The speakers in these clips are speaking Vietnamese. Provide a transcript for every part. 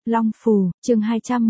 Long Phù, chương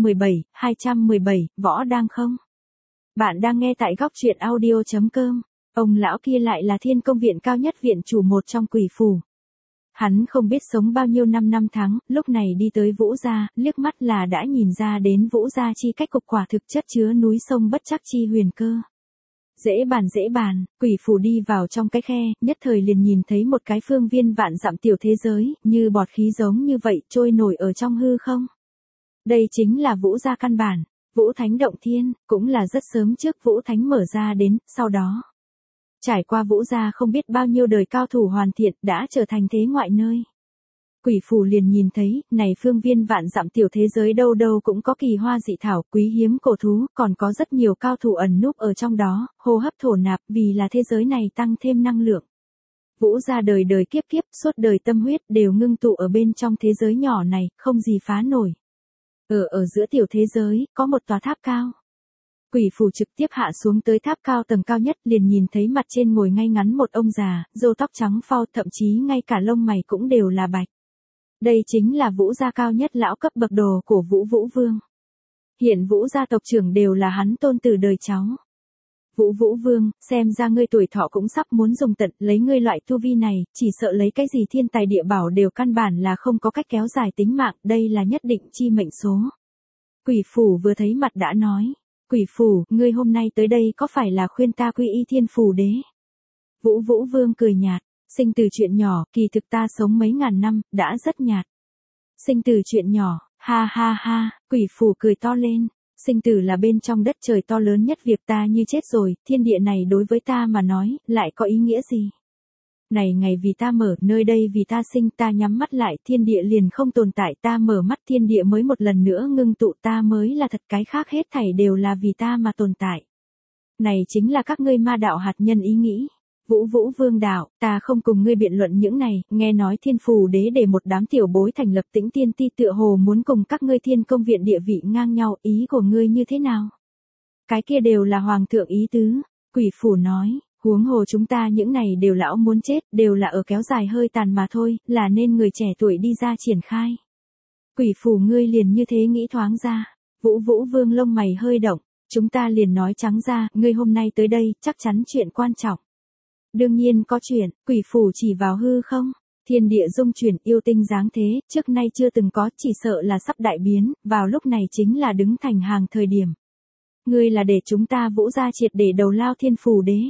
217, võ đang không? Bạn đang nghe tại góc truyện audio.com. Ông lão kia lại là Thiên Công viện cao nhất viện chủ một trong Quỷ Phủ. Hắn không biết sống bao nhiêu năm tháng, lúc này đi tới Vũ gia, liếc mắt là đã nhìn ra đến Vũ gia chi cách cục quả thực chất chứa núi sông bất trắc chi huyền cơ. Dễ bàn, Quỷ Phủ đi vào trong cái khe, nhất thời liền nhìn thấy một cái phương viên vạn dặm tiểu thế giới, như bọt khí giống như vậy, trôi nổi ở trong hư không. Đây chính là Vũ gia căn bản, Vũ Thánh động thiên, cũng là rất sớm trước Vũ Thánh mở ra đến, sau đó. Trải qua Vũ gia không biết bao nhiêu đời cao thủ hoàn thiện, đã trở thành thế ngoại nơi. Quỷ Phủ liền nhìn thấy, này phương viên vạn dặm tiểu thế giới đâu đâu cũng có kỳ hoa dị thảo, quý hiếm cổ thú, còn có rất nhiều cao thủ ẩn núp ở trong đó, hô hấp thổ nạp, vì là thế giới này tăng thêm năng lượng. Vũ gia đời đời kiếp kiếp, suốt đời tâm huyết đều ngưng tụ ở bên trong thế giới nhỏ này, không gì phá nổi. Ở giữa tiểu thế giới, có một tòa tháp cao. Quỷ Phủ trực tiếp hạ xuống tới tháp cao tầng cao nhất, liền nhìn thấy mặt trên ngồi ngay ngắn một ông già, râu tóc trắng phau, thậm chí ngay cả lông mày cũng đều là bạch. Đây chính là Vũ gia cao nhất lão cấp bậc đồ của Vũ Vương. Hiện Vũ gia tộc trưởng đều là hắn tôn tử đời cháu. Vũ Vương, xem ra ngươi tuổi thọ cũng sắp muốn dùng tận, lấy ngươi loại tu vi này, chỉ sợ lấy cái gì thiên tài địa bảo đều căn bản là không có cách kéo dài tính mạng, đây là nhất định chi mệnh số. Quỷ Phủ vừa thấy mặt đã nói, Quỷ Phủ, ngươi hôm nay tới đây có phải là khuyên ta quy y Thiên Phủ Đế? Vũ Vương cười nhạt, sinh từ chuyện nhỏ, kỳ thực ta sống mấy ngàn năm, đã rất nhạt. Sinh từ chuyện nhỏ, ha, Quỷ Phủ cười to lên. Sinh tử là bên trong đất trời to lớn nhất, việc ta như chết rồi, thiên địa này đối với ta mà nói, lại có ý nghĩa gì? Này ngày vì ta mở, nơi đây vì ta sinh, ta nhắm mắt lại, thiên địa liền không tồn tại, ta mở mắt thiên địa mới một lần nữa ngưng tụ, ta mới là thật, cái khác hết thảy đều là vì ta mà tồn tại. Này chính là các ngươi ma đạo hạt nhân ý nghĩ. Vũ Vương đạo, ta không cùng ngươi biện luận những này, nghe nói Thiên Phủ Đế để một đám tiểu bối thành lập Tĩnh Tiên Ti, tựa hồ muốn cùng các ngươi Thiên Công viện địa vị ngang nhau, ý của ngươi như thế nào? Cái kia đều là hoàng thượng ý tứ, Quỷ Phủ nói, huống hồ chúng ta những này đều lão muốn chết, đều là ở kéo dài hơi tàn mà thôi, là nên người trẻ tuổi đi ra triển khai. Quỷ Phủ ngươi liền như thế nghĩ thoáng ra, Vũ Vương lông mày hơi động, chúng ta liền nói trắng ra, ngươi hôm nay tới đây, chắc chắn chuyện quan trọng. Đương nhiên có chuyện, Quỷ Phủ chỉ vào hư không, thiên địa dung chuyển, yêu tinh dáng thế, trước nay chưa từng có, chỉ sợ là sắp đại biến, vào lúc này chính là đứng thành hàng thời điểm. Ngươi là để chúng ta Vũ gia triệt để đầu lao Thiên Phủ Đế.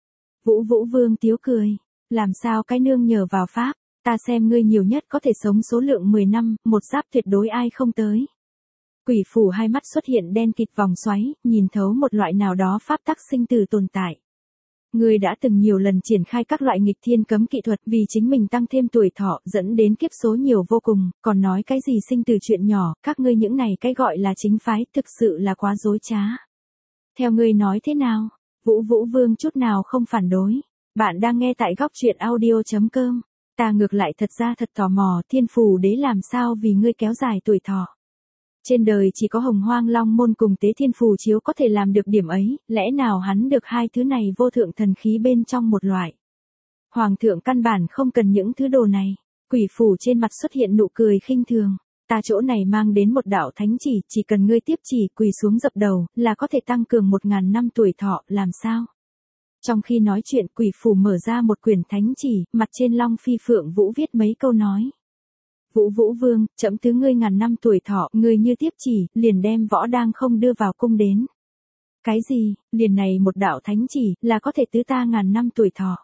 Vũ Vương tiếu cười, làm sao cái nương nhờ vào pháp, ta xem ngươi nhiều nhất có thể sống số lượng 10 năm, một giáp tuyệt đối ai không tới. Quỷ Phủ hai mắt xuất hiện đen kịt vòng xoáy, nhìn thấu một loại nào đó pháp tắc sinh tử tồn tại. Ngươi đã từng nhiều lần triển khai các loại nghịch thiên cấm kỹ thuật vì chính mình tăng thêm tuổi thọ, dẫn đến kiếp số nhiều vô cùng, còn nói cái gì sinh từ chuyện nhỏ, các ngươi những này cái gọi là chính phái, thực sự là quá dối trá. Theo ngươi nói thế nào? Vũ Vương chút nào không phản đối. Bạn đang nghe tại góc truyện audio.com. Ta ngược lại thật ra thật tò mò, Thiên Phủ Đế làm sao vì ngươi kéo dài tuổi thọ. Trên đời chỉ có Hồng Hoang Long Môn cùng Tế Thiên Phù Chiếu có thể làm được điểm ấy, lẽ nào hắn được hai thứ này vô thượng thần khí bên trong một loại. Hoàng thượng căn bản không cần những thứ đồ này. Quỷ Phủ trên mặt xuất hiện nụ cười khinh thường. Ta chỗ này mang đến một đạo thánh chỉ cần ngươi tiếp chỉ quỳ xuống dập đầu, là có thể tăng cường 1000 năm tuổi thọ, làm sao? Trong khi nói chuyện, Quỷ Phủ mở ra một quyển thánh chỉ, mặt trên Long Phi Phượng Vũ viết mấy câu nói. Vũ Vương, chậm thứ ngươi 1000 năm tuổi thọ, ngươi như tiếp chỉ, liền đem võ đang không đưa vào cung đến. Cái gì, liền này một đạo thánh chỉ, là có thể tứ ta 1000 năm tuổi thọ.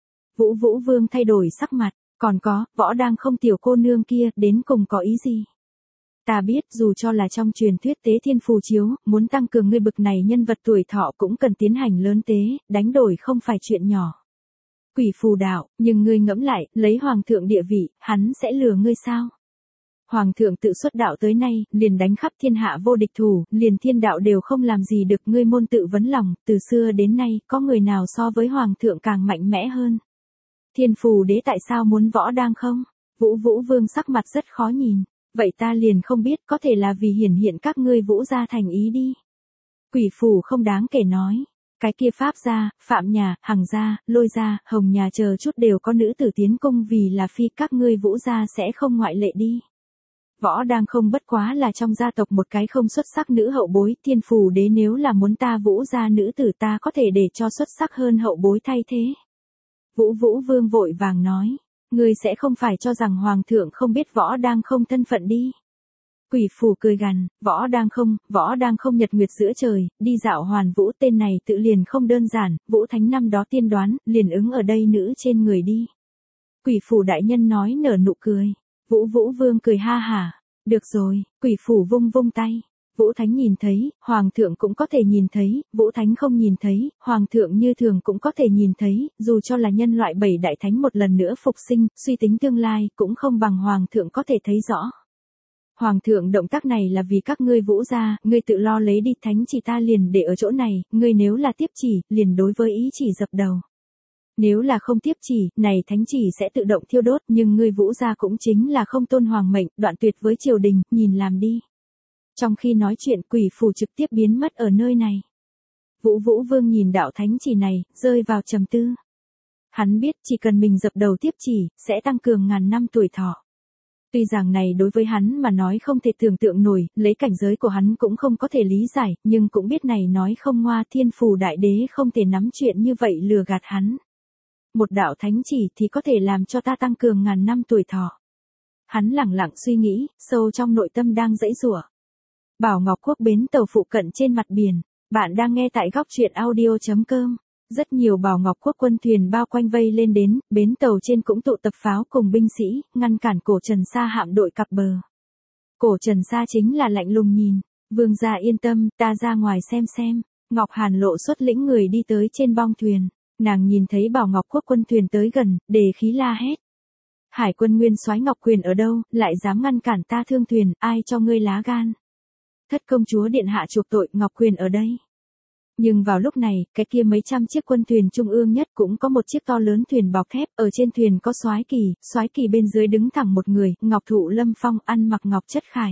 Vũ Vương thay đổi sắc mặt, còn có, võ đang không tiểu cô nương kia, đến cùng có ý gì? Ta biết, dù cho là trong truyền thuyết Tế Thiên Phù Chiếu, muốn tăng cường ngươi bực này nhân vật tuổi thọ cũng cần tiến hành lớn tế, đánh đổi không phải chuyện nhỏ. Quỷ Phù đạo, nhưng ngươi ngẫm lại, lấy hoàng thượng địa vị, hắn sẽ lừa ngươi sao? Hoàng thượng tự xuất đạo tới nay, liền đánh khắp thiên hạ vô địch thủ, liền thiên đạo đều không làm gì được, ngươi môn tự vấn lòng, từ xưa đến nay, có người nào so với hoàng thượng càng mạnh mẽ hơn? Thiên Phủ Đế tại sao muốn võ đang không? Vũ Vương sắc mặt rất khó nhìn, vậy ta liền không biết, có thể là vì hiển hiện các ngươi Vũ gia thành ý đi. Quỷ Phủ không đáng kể nói. Cái kia Pháp gia, Phạm nhà, Hằng gia, Lôi gia, Hồng nhà chờ chút đều có nữ tử tiến cung vì là phi, các ngươi Vũ gia sẽ không ngoại lệ đi. Võ Đang không bất quá là trong gia tộc một cái không xuất sắc nữ hậu bối, Thiên Phù Đế nếu là muốn ta Vũ gia nữ tử ta có thể để cho xuất sắc hơn hậu bối thay thế. Vũ Vương vội vàng nói, ngươi sẽ không phải cho rằng Hoàng thượng không biết Võ Đang không thân phận đi. Quỷ phù cười gằn, Võ Đang không nhật nguyệt giữa trời, đi dạo Hoàn Vũ tên này tự liền không đơn giản, Vũ Thánh năm đó tiên đoán, liền ứng ở đây nữ trên người đi. Quỷ phù đại nhân nói nở nụ cười. Vũ Vương cười ha hả, được rồi, quỷ phù vung vung tay. Vũ Thánh nhìn thấy, Hoàng thượng cũng có thể nhìn thấy, Vũ Thánh không nhìn thấy, Hoàng thượng như thường cũng có thể nhìn thấy, dù cho là nhân loại 7 đại thánh một lần nữa phục sinh, suy tính tương lai, cũng không bằng Hoàng thượng có thể thấy rõ. Hoàng thượng động tác này là vì các ngươi Vũ gia, ngươi tự lo lấy đi, thánh chỉ ta liền để ở chỗ này, ngươi nếu là tiếp chỉ, liền đối với ý chỉ dập đầu. Nếu là không tiếp chỉ, này thánh chỉ sẽ tự động thiêu đốt, nhưng ngươi Vũ gia cũng chính là không tôn hoàng mệnh, đoạn tuyệt với triều đình, nhìn làm đi. Trong khi nói chuyện, quỷ phù trực tiếp biến mất ở nơi này. Vũ Vương nhìn đạo thánh chỉ này, rơi vào trầm tư. Hắn biết chỉ cần mình dập đầu tiếp chỉ, sẽ tăng cường ngàn năm tuổi thọ. Tuy rằng này đối với hắn mà nói không thể tưởng tượng nổi, lấy cảnh giới của hắn cũng không có thể lý giải, nhưng cũng biết này nói không ngoa, Thiên Phù đại đế không thể nắm chuyện như vậy lừa gạt hắn. Một đạo thánh chỉ thì có thể làm cho ta tăng cường ngàn năm tuổi thọ. Hắn lẳng lặng suy nghĩ, sâu trong nội tâm đang giãy giụa. Bảo Ngọc Quốc bến tàu phụ cận trên mặt biển, bạn đang nghe tại góc truyện audio.com. Rất nhiều Bảo Ngọc Quốc quân thuyền bao quanh vây lên đến, bến tàu trên cũng tụ tập pháo cùng binh sĩ, ngăn cản Cổ Trần Sa hạm đội cặp bờ. Cổ Trần Sa chính là lạnh lùng nhìn, vương gia yên tâm, ta ra ngoài xem. Ngọc Hàn Lộ xuất lĩnh người đi tới trên bong thuyền, nàng nhìn thấy Bảo Ngọc Quốc quân thuyền tới gần, đề khí la hét. Hải quân nguyên soái Ngọc Quyền ở đâu, lại dám ngăn cản ta thương thuyền, ai cho ngươi lá gan? Thất công chúa điện hạ chuộc tội, Ngọc Quyền ở đây. Nhưng vào lúc này, cái kia mấy trăm chiếc quân thuyền trung ương nhất cũng có một chiếc to lớn thuyền bọc thép, ở trên thuyền có soái kỳ bên dưới đứng thẳng một người, Ngọc Thụ Lâm Phong ăn mặc ngọc chất khải.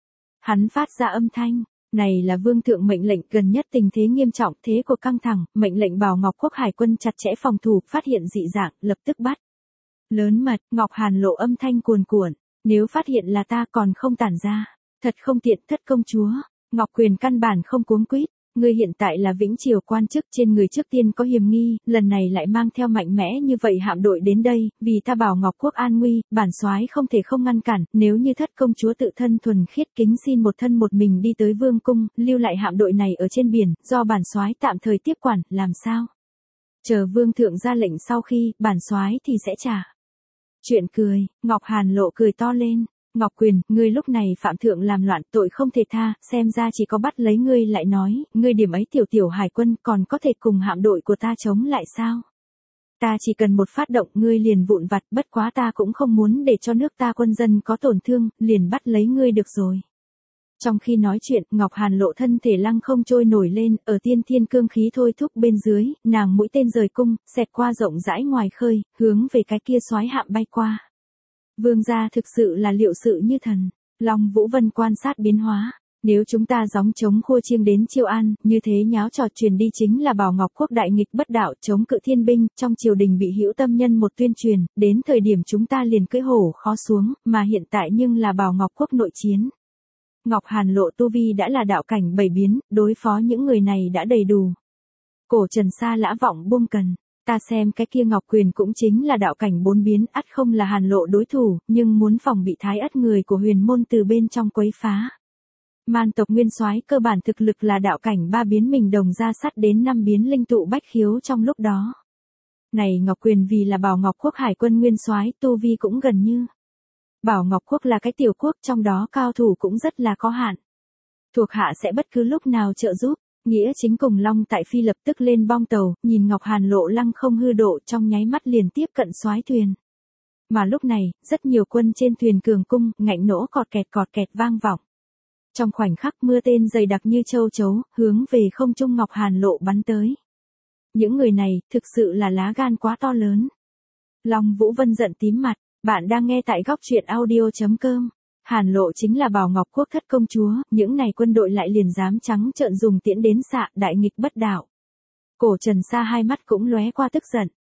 Hắn phát ra âm thanh, này là vương thượng mệnh lệnh, gần nhất tình thế nghiêm trọng, thế cuộc căng thẳng, mệnh lệnh Bảo Ngọc Quốc hải quân chặt chẽ phòng thủ, phát hiện dị dạng, lập tức bắt. Lớn mật, Ngọc Hàn Lộ âm thanh cuồn cuộn, nếu phát hiện là ta còn không tản ra, thật không tiện. Thất công chúa, Ngọc Quyền căn bản không cuống quýt. Ngươi hiện tại là Vĩnh Triều quan chức, trên người trước tiên có hiềm nghi, lần này lại mang theo mạnh mẽ như vậy hạm đội đến đây, vì ta Bảo Ngọc Quốc an nguy, bản soái không thể không ngăn cản, nếu như thất công chúa tự thân thuần khiết kính xin một thân một mình đi tới vương cung, lưu lại hạm đội này ở trên biển, do bản soái tạm thời tiếp quản, làm sao? Chờ vương thượng ra lệnh sau khi, bản soái thì sẽ trả. Chuyện cười, Ngọc Hàn Lộ cười to lên. Ngọc Quyền, ngươi lúc này phạm thượng làm loạn, tội không thể tha, xem ra chỉ có bắt lấy ngươi. Lại nói, ngươi điểm ấy tiểu hải quân còn có thể cùng hạm đội của ta chống lại sao? Ta chỉ cần một phát động ngươi liền vụn vặt, bất quá ta cũng không muốn để cho nước ta quân dân có tổn thương, liền bắt lấy ngươi được rồi. Trong khi nói chuyện, Ngọc Hàn Lộ thân thể lăng không trôi nổi lên, ở tiên thiên cương khí thôi thúc bên dưới, nàng mũi tên rời cung, xẹt qua rộng rãi ngoài khơi, hướng về cái kia soái hạm bay qua. Vương gia thực sự là liệu sự như thần. Long Vũ Vân quan sát biến hóa. Nếu chúng ta gióng chống khua chiêng đến Chiêu An, như thế nháo trò truyền đi chính là Bảo Ngọc Quốc đại nghịch bất đạo, chống cự thiên binh, trong triều đình bị hữu tâm nhân một tuyên truyền, đến thời điểm chúng ta liền cưỡi hổ khó xuống, mà hiện tại nhưng là Bảo Ngọc Quốc nội chiến. Ngọc Hàn Lộ tu vi đã là đạo cảnh 7 biến, đối phó những người này đã đầy đủ. Cổ Trần Sa lã vọng buông cần. Ta xem cái kia Ngọc Quyền cũng chính là đạo cảnh 4 biến, ắt không là Hàn Lộ đối thủ, nhưng muốn phòng bị thái ất người của huyền môn từ bên trong quấy phá. Man tộc nguyên soái cơ bản thực lực là đạo cảnh 3 biến, mình đồng ra sắt đến 5 biến linh tụ bách khiếu trong lúc đó. Này Ngọc Quyền vì là Bảo Ngọc Quốc hải quân nguyên soái, tu vi cũng gần như. Bảo Ngọc Quốc là cái tiểu quốc, trong đó cao thủ cũng rất là có hạn. Thuộc hạ sẽ bất cứ lúc nào trợ giúp. Nghĩa Chính cùng Long Tại Phi lập tức lên bong tàu, nhìn Ngọc Hàn Lộ lăng không hư độ, trong nháy mắt liền tiếp cận soái thuyền. Mà lúc này, rất nhiều quân trên thuyền cường cung, ngạnh nỗ cọt kẹt vang vọng. Trong khoảnh khắc mưa tên dày đặc như châu chấu, hướng về không trung Ngọc Hàn Lộ bắn tới. Những người này, thực sự là lá gan quá to lớn. Long Vũ Vân giận tím mặt, bạn đang nghe tại góc truyện audio.com. Hàn Lộ chính là Bảo Ngọc Quốc thất công chúa, những này quân đội lại liền dám trắng trợn dùng tiễn đến xạ, đại nghịch bất đạo. Cổ Trần Sa hai mắt cũng lóe qua tức giận,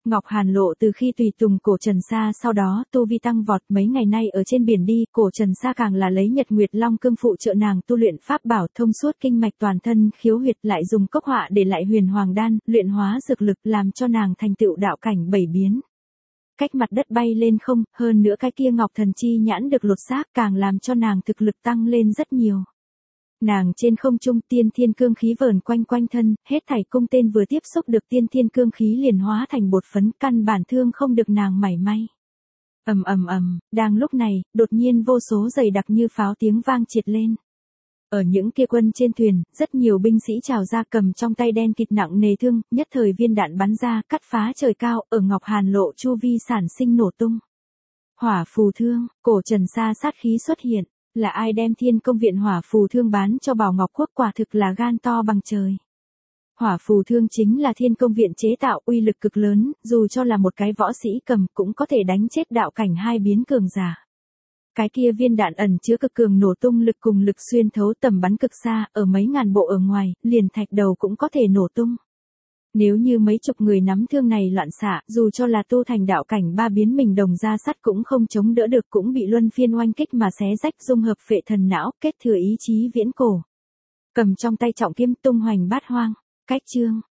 Ngọc Hàn Lộ từ khi tùy tùng Cổ Trần Sa sau đó tu vi tăng vọt, mấy ngày nay ở trên biển đi, Cổ Trần Sa càng là lấy Nhật Nguyệt Long Cương phụ trợ nàng tu luyện pháp bảo thông suốt kinh mạch toàn thân, khiếu huyệt, lại dùng cốc họa để lại huyền hoàng đan, luyện hóa dược lực làm cho nàng thành tựu đạo cảnh 7 biến. Cách mặt đất bay lên không, hơn nữa cái kia Ngọc Thần Chi nhãn được lột xác càng làm cho nàng thực lực tăng lên rất nhiều. Nàng trên không trung tiên thiên cương khí vờn quanh quanh thân, hết thảy cung tên vừa tiếp xúc được tiên thiên cương khí liền hóa thành bột phấn, căn bản thương không được nàng mảy may. Ầm ầm ầm, đang lúc này, đột nhiên vô số dày đặc như pháo tiếng vang triệt lên. Ở những kia quân trên thuyền, rất nhiều binh sĩ trào ra cầm trong tay đen kịt nặng nề thương, nhất thời viên đạn bắn ra, cắt phá trời cao, ở Ngọc Hàn Lộ chu vi sản sinh nổ tung. Hỏa phù thương, Cổ Trần Sa sát khí xuất hiện. Là ai đem Thiên Công Viện hỏa phù thương bán cho Bảo Ngọc Quốc, quả thực là gan to bằng trời. Hỏa phù thương chính là Thiên Công Viện chế tạo, uy lực cực lớn, dù cho là một cái võ sĩ cầm cũng có thể đánh chết đạo cảnh 2 biến cường giả. Cái kia viên đạn ẩn chứa cực cường nổ tung lực cùng lực xuyên thấu tầm bắn cực xa, ở mấy ngàn bộ ở ngoài, liền thạch đầu cũng có thể nổ tung. Nếu như mấy chục người nắm thương này loạn xạ, dù cho là tu thành đạo cảnh 3 biến mình đồng ra sắt cũng không chống đỡ được, cũng bị luân phiên oanh kích mà xé rách, dung hợp phệ thần não, kết thừa ý chí viễn cổ. Cầm trong tay trọng kiếm tung hoành bát hoang. Cách chương